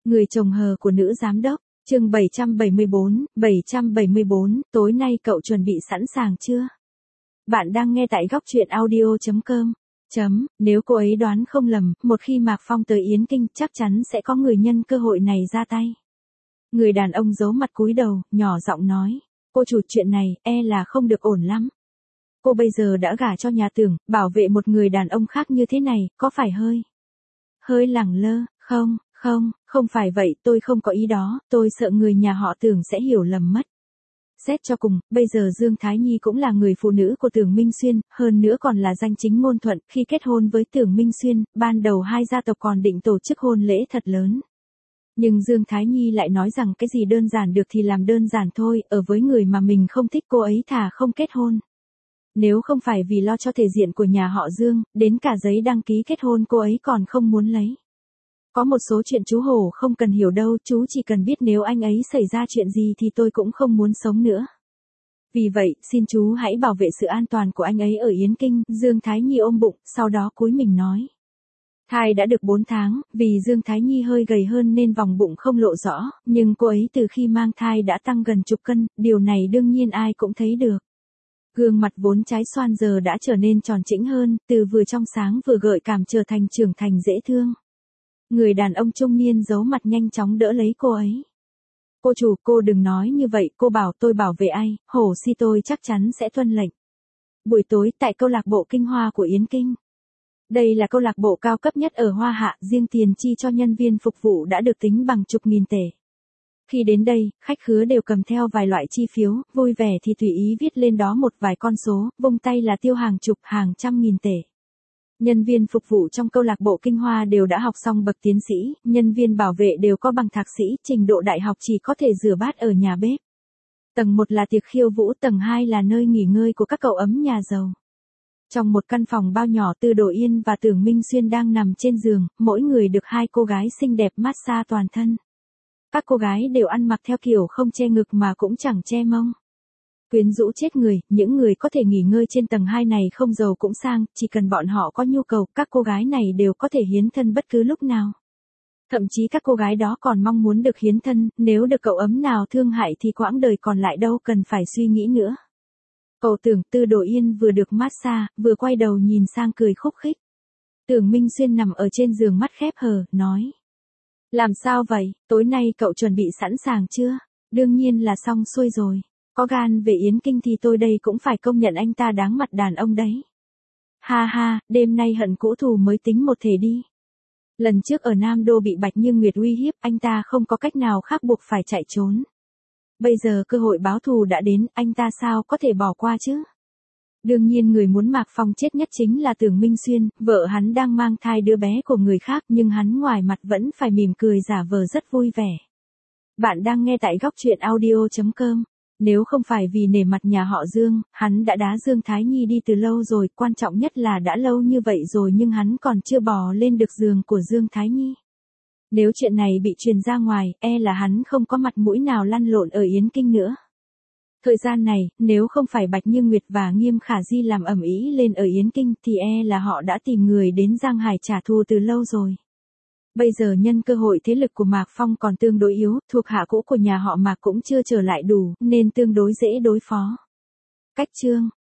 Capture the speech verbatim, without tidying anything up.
Người chồng hờ của nữ giám đốc, chương bảy trăm bảy mươi bốn, bảy trăm bảy mươi bốn, tối nay cậu chuẩn bị sẵn sàng chưa? Bạn đang nghe tại góc truyện audio chấm com. Chấm, nếu cô ấy đoán không lầm, một khi Mạc Phong tới Yến Kinh chắc chắn sẽ có người nhân cơ hội này ra tay. Người đàn ông giấu mặt cúi đầu, nhỏ giọng nói, cô chủ chuyện này, e là không được ổn lắm. Cô bây giờ đã gả cho nhà Tưởng, bảo vệ một người đàn ông khác như thế này, có phải hơi, hơi lẳng lơ, không, không, không phải vậy, tôi không có ý đó, tôi sợ người nhà họ Tưởng sẽ hiểu lầm mất. Xét cho cùng, bây giờ Dương Thái Nhi cũng là người phụ nữ của Tưởng Minh Xuyên, hơn nữa còn là danh chính ngôn thuận, khi kết hôn với Tưởng Minh Xuyên, ban đầu hai gia tộc còn định tổ chức hôn lễ thật lớn. Nhưng Dương Thái Nhi lại nói rằng cái gì đơn giản được thì làm đơn giản thôi, ở với người mà mình không thích cô ấy thà không kết hôn. Nếu không phải vì lo cho thể diện của nhà họ Dương, đến cả giấy đăng ký kết hôn cô ấy còn không muốn lấy. Có một số chuyện chú Hổ không cần hiểu đâu, chú chỉ cần biết nếu anh ấy xảy ra chuyện gì thì tôi cũng không muốn sống nữa. Vì vậy, xin chú hãy bảo vệ sự an toàn của anh ấy ở Yến Kinh. Dương Thái Nhi ôm bụng, sau đó cúi mình nói. Thai đã được bốn tháng, vì Dương Thái Nhi hơi gầy hơn nên vòng bụng không lộ rõ, nhưng cô ấy từ khi mang thai đã tăng gần chục cân, điều này đương nhiên ai cũng thấy được. Gương mặt vốn trái xoan giờ đã trở nên tròn trĩnh hơn, từ vừa trong sáng vừa gợi cảm trở thành trưởng thành dễ thương. Người đàn ông trung niên giấu mặt nhanh chóng đỡ lấy cô ấy. Cô chủ, cô đừng nói như vậy, cô bảo tôi bảo vệ ai, Hổ Si tôi chắc chắn sẽ tuân lệnh. Buổi tối tại câu lạc bộ Kinh Hoa của Yến Kinh. Đây là câu lạc bộ cao cấp nhất ở Hoa Hạ, riêng tiền chi cho nhân viên phục vụ đã được tính bằng chục nghìn tệ. Khi đến đây, khách khứa đều cầm theo vài loại chi phiếu, vui vẻ thì tùy ý viết lên đó một vài con số, vung tay là tiêu hàng chục, hàng trăm nghìn tệ. Nhân viên phục vụ trong câu lạc bộ Kinh Hoa đều đã học xong bậc tiến sĩ, nhân viên bảo vệ đều có bằng thạc sĩ, trình độ đại học chỉ có thể rửa bát ở nhà bếp. Tầng một là tiệc khiêu vũ, tầng hai là nơi nghỉ ngơi của các cậu ấm nhà giàu. Trong một căn phòng bao nhỏ, Tư Đồ Yên và Tưởng Minh Xuyên đang nằm trên giường, mỗi người được hai cô gái xinh đẹp massage toàn thân. Các cô gái đều ăn mặc theo kiểu không che ngực mà cũng chẳng che mông. Quyến rũ chết người, những người có thể nghỉ ngơi trên tầng hai này không giàu cũng sang, chỉ cần bọn họ có nhu cầu, các cô gái này đều có thể hiến thân bất cứ lúc nào. Thậm chí các cô gái đó còn mong muốn được hiến thân, nếu được cậu ấm nào thương hại thì quãng đời còn lại đâu cần phải suy nghĩ nữa. Cậu Tưởng, Tư Đồ Yên vừa được massage, vừa quay đầu nhìn sang cười khúc khích. Tưởng Minh Xuyên nằm ở trên giường mắt khép hờ, nói. Làm sao vậy, tối nay cậu chuẩn bị sẵn sàng chưa? Đương nhiên là xong xuôi rồi. Có gan về Yến Kinh thì tôi đây cũng phải công nhận anh ta đáng mặt đàn ông đấy. Ha ha, đêm nay hận cũ thù mới tính một thể đi. Lần trước ở Nam Đô bị Bạch Như Nguyệt uy hiếp, anh ta không có cách nào khác buộc phải chạy trốn. Bây giờ cơ hội báo thù đã đến, anh ta sao có thể bỏ qua chứ? Đương nhiên người muốn Mạc Phong chết nhất chính là Tưởng Minh Xuyên, vợ hắn đang mang thai đứa bé của người khác nhưng hắn ngoài mặt vẫn phải mỉm cười giả vờ rất vui vẻ. Bạn đang nghe tại góc truyện audio chấm com. Nếu không phải vì nể mặt nhà họ Dương, hắn đã đá Dương Thái Nhi đi từ lâu rồi, quan trọng nhất là đã lâu như vậy rồi nhưng hắn còn chưa bò lên được giường của Dương Thái Nhi. Nếu chuyện này bị truyền ra ngoài, e là hắn không có mặt mũi nào lăn lộn ở Yến Kinh nữa. Thời gian này, nếu không phải Bạch Như Nguyệt và Nghiêm Khả Di làm ầm ĩ lên ở Yến Kinh thì e là họ đã tìm người đến Giang Hải trả thù từ lâu rồi. Bây giờ nhân cơ hội thế lực của Mạc Phong còn tương đối yếu, thuộc hạ cũ của nhà họ Mạc cũng chưa trở lại đủ, nên tương đối dễ đối phó. Cách chương